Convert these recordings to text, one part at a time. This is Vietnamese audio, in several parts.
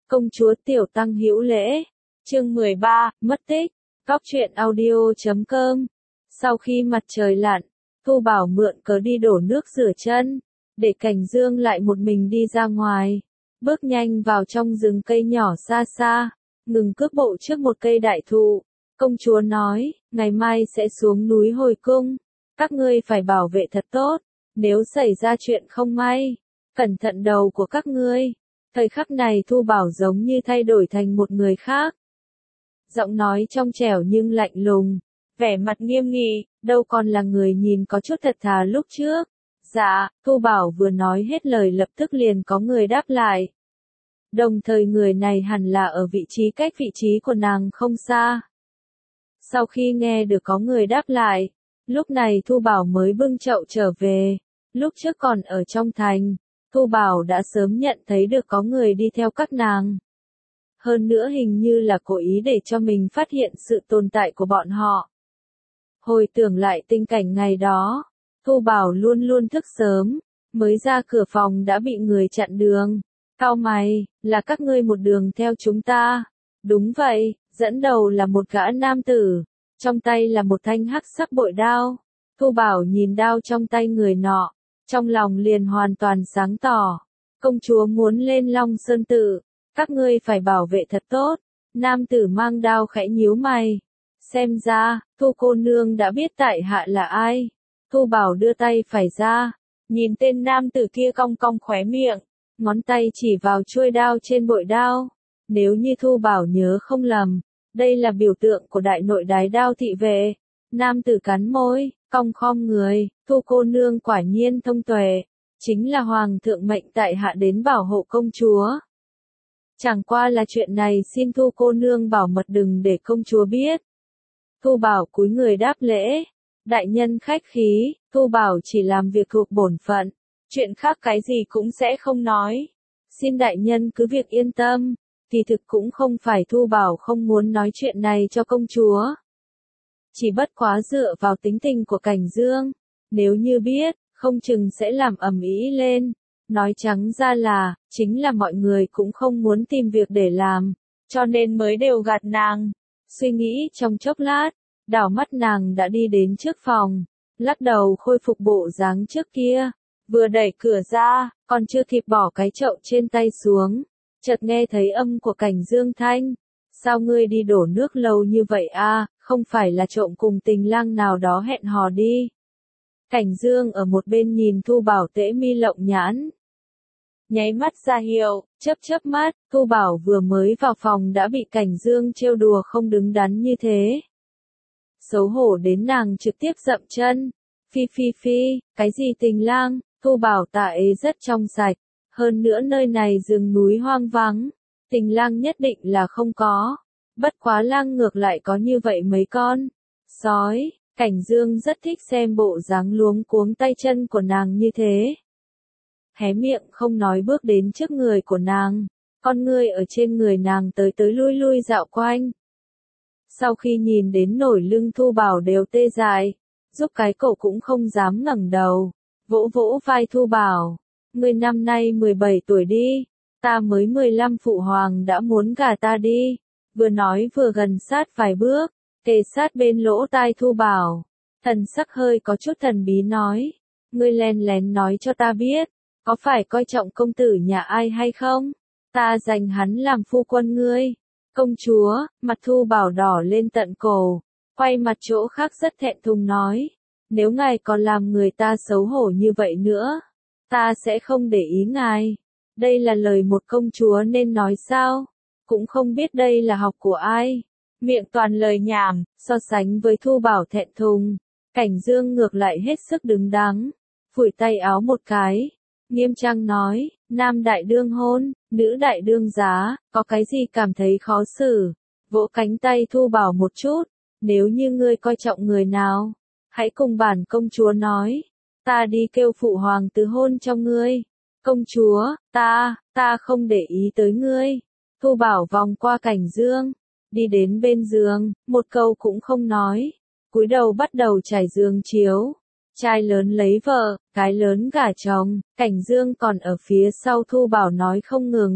Công chúa Tiểu Tăng hữu lễ. Chương 13, mất tích. Góc truyện audio.com. Sau khi mặt trời lặn, Thu Bảo mượn cớ đi đổ nước rửa chân, để Cảnh Dương lại một mình đi ra ngoài. Bước nhanh vào trong rừng cây nhỏ xa xa, ngừng cước bộ trước một cây đại thụ. Công chúa nói, ngày mai sẽ xuống núi hồi cung, các ngươi phải bảo vệ thật tốt, nếu xảy ra chuyện không may, cẩn thận đầu của các ngươi. Thời khắc này Thu Bảo giống như thay đổi thành một người khác. Giọng nói trong trẻo nhưng lạnh lùng, vẻ mặt nghiêm nghị, đâu còn là người nhìn có chút thật thà lúc trước. Dạ, Thu Bảo vừa nói hết lời lập tức liền có người đáp lại. Đồng thời người này hẳn là ở vị trí cách vị trí của nàng không xa. Sau khi nghe được có người đáp lại, lúc này Thu Bảo mới bưng chậu trở về. Lúc trước còn ở trong thành, Thu Bảo đã sớm nhận thấy được có người đi theo các nàng. Hơn nữa hình như là cố ý để cho mình phát hiện sự tồn tại của bọn họ. Hồi tưởng lại tình cảnh ngày đó, Thu Bảo luôn luôn thức sớm, mới ra cửa phòng đã bị người chặn đường. Cau mày, là các ngươi một đường theo chúng ta. Đúng vậy, dẫn đầu là một gã nam tử, trong tay là một thanh hắc sắc bội đao. Thu Bảo nhìn đao trong tay người nọ, trong lòng liền hoàn toàn sáng tỏ. Công chúa muốn lên Long Sơn Tự, các ngươi phải bảo vệ thật tốt. Nam tử mang đao khẽ nhíu mày. Xem ra, Thu cô nương đã biết tại hạ là ai. Thu Bảo đưa tay phải ra, nhìn tên nam tử kia cong cong khóe miệng, ngón tay chỉ vào chuôi đao trên bội đao. Nếu như Thu Bảo nhớ không lầm, đây là biểu tượng của đại nội đái đao thị vệ. Nam tử cắn môi, cong khom người, Thu cô nương quả nhiên thông tuệ, chính là hoàng thượng mệnh tại hạ đến bảo hộ công chúa. Chẳng qua là chuyện này xin Thu cô nương bảo mật đừng để công chúa biết. Thu Bảo cúi người đáp lễ, đại nhân khách khí, Thu Bảo chỉ làm việc thuộc bổn phận, chuyện khác cái gì cũng sẽ không nói. Xin đại nhân cứ việc yên tâm, kỳ thực cũng không phải Thu Bảo không muốn nói chuyện này cho công chúa. Chỉ bất quá dựa vào tính tình của Cảnh Dương, nếu như biết, không chừng sẽ làm ầm ĩ lên. Nói trắng ra là, chính là mọi người cũng không muốn tìm việc để làm, cho nên mới đều gạt nàng. Suy nghĩ trong chốc lát, đảo mắt nàng đã đi đến trước phòng, lắc đầu khôi phục bộ dáng trước kia. Vừa đẩy cửa ra, còn chưa kịp bỏ cái chậu trên tay xuống, chợt nghe thấy âm của Cảnh Dương thanh. Sao ngươi đi đổ nước lâu như vậy a? Không phải là trộm cùng tình lang nào đó hẹn hò đi. Cảnh Dương ở một bên nhìn Thu Bảo tễ mi lộng nhãn, nháy mắt ra hiệu, chớp mắt. Thu Bảo vừa mới vào phòng đã bị Cảnh Dương trêu đùa không đứng đắn như thế. Xấu hổ đến nàng trực tiếp dậm chân. Phi, cái gì tình lang, Thu Bảo ta ấy rất trong sạch. Hơn nữa nơi này rừng núi hoang vắng, tình lang nhất định là không có. Bất quá lang ngược lại có như vậy mấy con sói. Cảnh Dương rất thích xem bộ dáng luống cuống tay chân của nàng như thế. Hé miệng không nói bước đến trước người của nàng, con ngươi ở trên người nàng tới tới lui dạo quanh. Sau khi nhìn đến nổi lưng Thu Bảo đều tê dại, giúp cái cổ cũng không dám ngẩng đầu, vỗ vai Thu Bảo, ngươi năm nay 17 tuổi đi, ta mới 15 phụ hoàng đã muốn gả ta đi. Vừa nói vừa gần sát vài bước, kề sát bên lỗ tai Thu Bảo, thần sắc hơi có chút thần bí nói, ngươi len lén nói cho ta biết, có phải coi trọng công tử nhà ai hay không? Ta dành hắn làm phu quân ngươi. Công chúa, mặt Thu Bảo đỏ lên tận cổ, quay mặt chỗ khác rất thẹn thùng nói, nếu ngài còn làm người ta xấu hổ như vậy nữa, ta sẽ không để ý ngài. Đây là lời một công chúa nên nói sao? Cũng không biết đây là học của ai. Miệng toàn lời nhảm, so sánh với Thu Bảo thẹn thùng, Cảnh Dương ngược lại hết sức đứng đắn, phủi tay áo một cái, nghiêm trang nói, nam đại đương hôn, nữ đại đương giá, có cái gì cảm thấy khó xử? Vỗ cánh tay Thu Bảo một chút, nếu như ngươi coi trọng người nào, hãy cùng bản công chúa nói, ta đi kêu phụ hoàng tứ hôn cho ngươi. Công chúa, ta không để ý tới ngươi. Thu Bảo vòng qua Cảnh Dương, đi đến bên giường, một câu cũng không nói, cúi đầu bắt đầu trải giường chiếu. Trai lớn lấy vợ, cái lớn gả chồng, Cảnh Dương còn ở phía sau Thu Bảo nói không ngừng,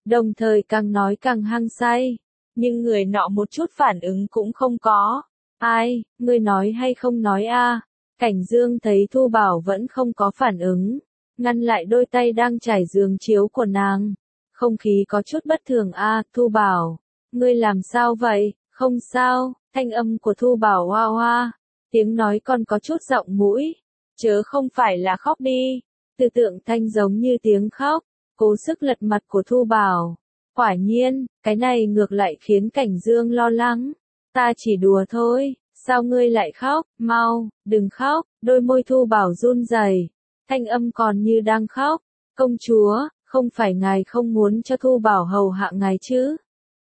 đồng thời càng nói càng hăng say. Nhưng người nọ một chút phản ứng cũng không có. Ai, ngươi nói hay không nói a? Cảnh Dương thấy Thu Bảo vẫn không có phản ứng, ngăn lại đôi tay đang trải giường chiếu của nàng. Không khí có chút bất thường a, Thu Bảo, ngươi làm sao vậy? Không sao, thanh âm của Thu Bảo hoa hoa, tiếng nói còn có chút giọng mũi, chớ không phải là khóc đi. Tư tượng thanh giống như tiếng khóc, cố sức lật mặt của Thu Bảo. Quả nhiên, cái này ngược lại khiến Cảnh Dương lo lắng. Ta chỉ đùa thôi, sao ngươi lại khóc, mau, đừng khóc, đôi môi Thu Bảo run rẩy, thanh âm còn như đang khóc. Công chúa, không phải ngài không muốn cho Thu Bảo hầu hạ ngài chứ?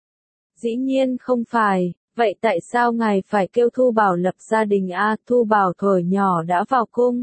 Dĩ nhiên không phải, vậy tại sao ngài phải kêu Thu Bảo lập gia đình a? Thu Bảo thuở nhỏ đã vào cung.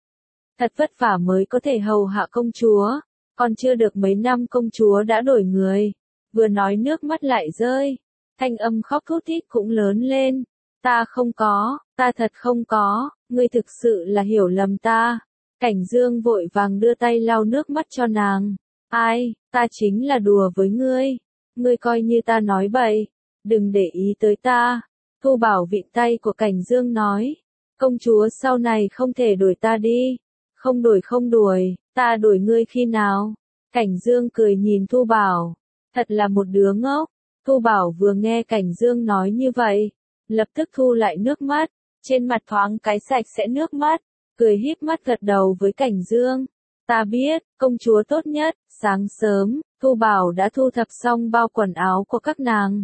Thật vất vả mới có thể hầu hạ công chúa, còn chưa được mấy năm công chúa đã đổi người. Vừa nói nước mắt lại rơi, thanh âm khóc thút thít cũng lớn lên. Ta không có, ta thật không có, ngươi thực sự là hiểu lầm ta. Cảnh Dương vội vàng đưa tay lau nước mắt cho nàng. Ai, ta chính là đùa với ngươi coi như ta nói bậy, đừng để ý tới ta. Thu Bảo vịn tay của Cảnh Dương nói, công chúa sau này không thể đuổi ta đi. Không đuổi, ta đuổi ngươi khi nào? Cảnh Dương cười nhìn Thu Bảo, thật là một đứa ngốc. Thu Bảo vừa nghe Cảnh Dương nói như vậy, lập tức thu lại nước mắt, trên mặt thoáng cái sạch sẽ nước mắt, cười híp mắt gật đầu với Cảnh Dương. Ta biết, công chúa tốt nhất. Sáng sớm, Thu Bảo đã thu thập xong bao quần áo của các nàng.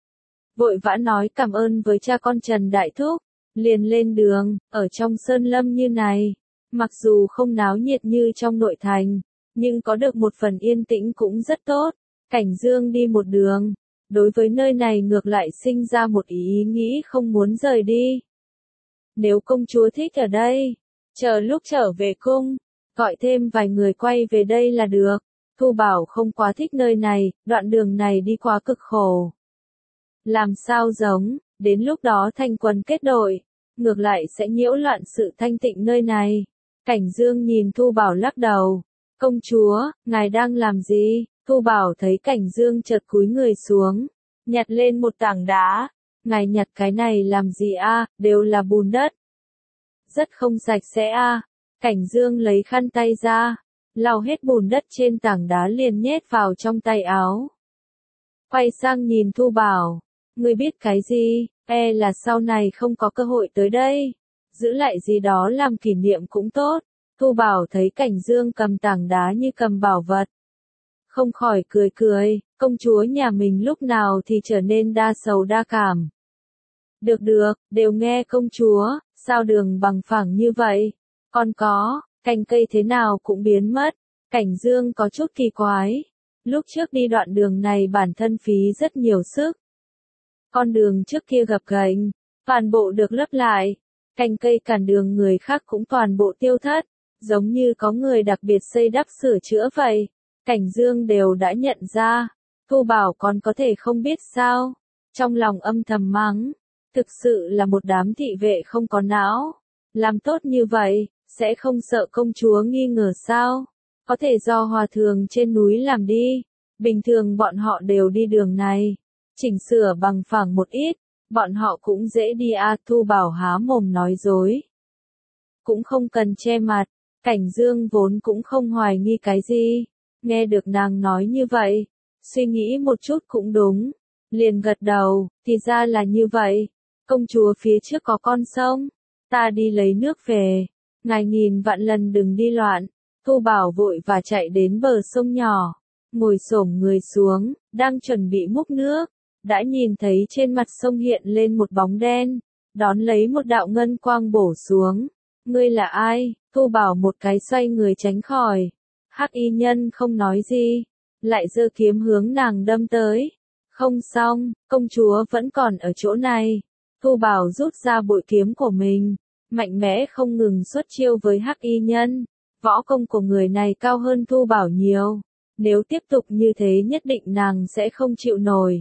Vội vã nói cảm ơn với cha con Trần Đại Thúc, liền lên đường. Ở trong sơn lâm như này, mặc dù không náo nhiệt như trong nội thành, nhưng có được một phần yên tĩnh cũng rất tốt. Cảnh Dương đi một đường, đối với nơi này ngược lại sinh ra một ý nghĩ không muốn rời đi. Nếu công chúa thích ở đây, chờ lúc trở về cung, gọi thêm vài người quay về đây là được. Thu Bảo không quá thích nơi này, đoạn đường này đi quá cực khổ. Làm sao giống, đến lúc đó thành quân kết đội, ngược lại sẽ nhiễu loạn sự thanh tịnh nơi này. Cảnh Dương nhìn Thu Bảo lắc đầu. Công chúa, ngài đang làm gì? Thu Bảo thấy Cảnh Dương chợt cúi người xuống, nhặt lên một tảng đá. Ngài nhặt cái này làm gì a? Đều là bùn đất. Rất không sạch sẽ a. Cảnh Dương lấy khăn tay ra, lau hết bùn đất trên tảng đá liền nhét vào trong tay áo. Quay sang nhìn Thu Bảo, ngươi biết cái gì, là sau này không có cơ hội tới đây, giữ lại gì đó làm kỷ niệm cũng tốt. Thu Bảo thấy Cảnh Dương cầm tảng đá như cầm bảo vật, không khỏi cười, công chúa nhà mình lúc nào thì trở nên đa sầu đa cảm. Được, đều nghe công chúa, sao đường bằng phẳng như vậy, còn có, cành cây thế nào cũng biến mất. Cảnh Dương có chút kỳ quái, lúc trước đi đoạn đường này bản thân phí rất nhiều sức. Con đường trước kia gập ghềnh, toàn bộ được lấp lại, cành cây cản đường người khác cũng toàn bộ tiêu thất, giống như có người đặc biệt xây đắp sửa chữa vậy. Cảnh Dương đều đã nhận ra, Thu Bảo còn có thể không biết sao, trong lòng âm thầm mắng, thực sự là một đám thị vệ không có não, làm tốt như vậy, sẽ không sợ công chúa nghi ngờ sao? Có thể do hòa thượng trên núi làm đi, bình thường bọn họ đều đi đường này, chỉnh sửa bằng phẳng một ít, bọn họ cũng dễ đi a. Thu Bảo há mồm nói dối, cũng không cần che mặt. Cảnh Dương vốn cũng không hoài nghi cái gì, nghe được nàng nói như vậy, suy nghĩ một chút cũng đúng, liền gật đầu. Thì ra là như vậy, công chúa phía trước có con sông, ta đi lấy nước về, ngài nghìn vạn lần đừng đi loạn. Thu Bảo vội và chạy đến bờ sông nhỏ, ngồi xổm người xuống, đang chuẩn bị múc nước, đã nhìn thấy trên mặt sông hiện lên một bóng đen, đón lấy một đạo ngân quang bổ xuống. Ngươi là ai? Thu Bảo một cái xoay người tránh khỏi. Hắc y nhân không nói gì, lại giơ kiếm hướng nàng đâm tới. Không xong, công chúa vẫn còn ở chỗ này. Thu Bảo rút ra bội kiếm của mình, mạnh mẽ không ngừng xuất chiêu với Hắc y nhân. Võ công của người này cao hơn Thu Bảo nhiều, nếu tiếp tục như thế nhất định nàng sẽ không chịu nổi.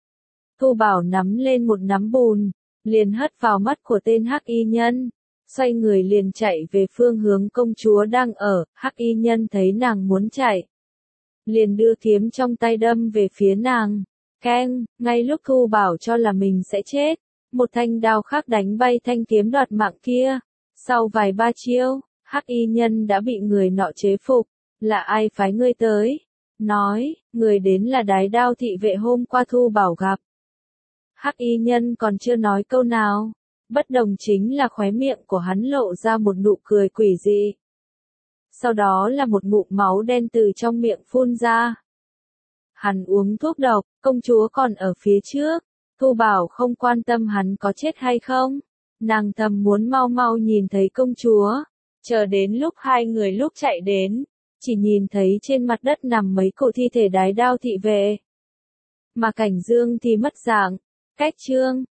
Thu Bảo nắm lên một nắm bùn, liền hất vào mắt của tên Hắc y nhân, xoay người liền chạy về phương hướng công chúa đang ở. Hắc y nhân thấy nàng muốn chạy, liền đưa kiếm trong tay đâm về phía nàng. Keng, ngay lúc Thu Bảo cho là mình sẽ chết, một thanh đao khác đánh bay thanh kiếm đoạt mạng kia. Sau vài ba chiêu, Hắc y nhân đã bị người nọ chế phục. Là ai phái ngươi tới? Nói, người đến là Đái Đao thị vệ hôm qua Thu Bảo gặp. Hắc y nhân còn chưa nói câu nào, bất đồng chính là khóe miệng của hắn lộ ra một nụ cười quỷ dị. Sau đó là một ngụm máu đen từ trong miệng phun ra. Hắn uống thuốc độc, công chúa còn ở phía trước. Thu Bảo không quan tâm hắn có chết hay không. Nàng thầm muốn mau mau nhìn thấy công chúa. Chờ đến lúc hai người lúc chạy đến, chỉ nhìn thấy trên mặt đất nằm mấy cụ thi thể Đái Đao thị vệ. Mà Cảnh Dương thì mất dạng. Cách chương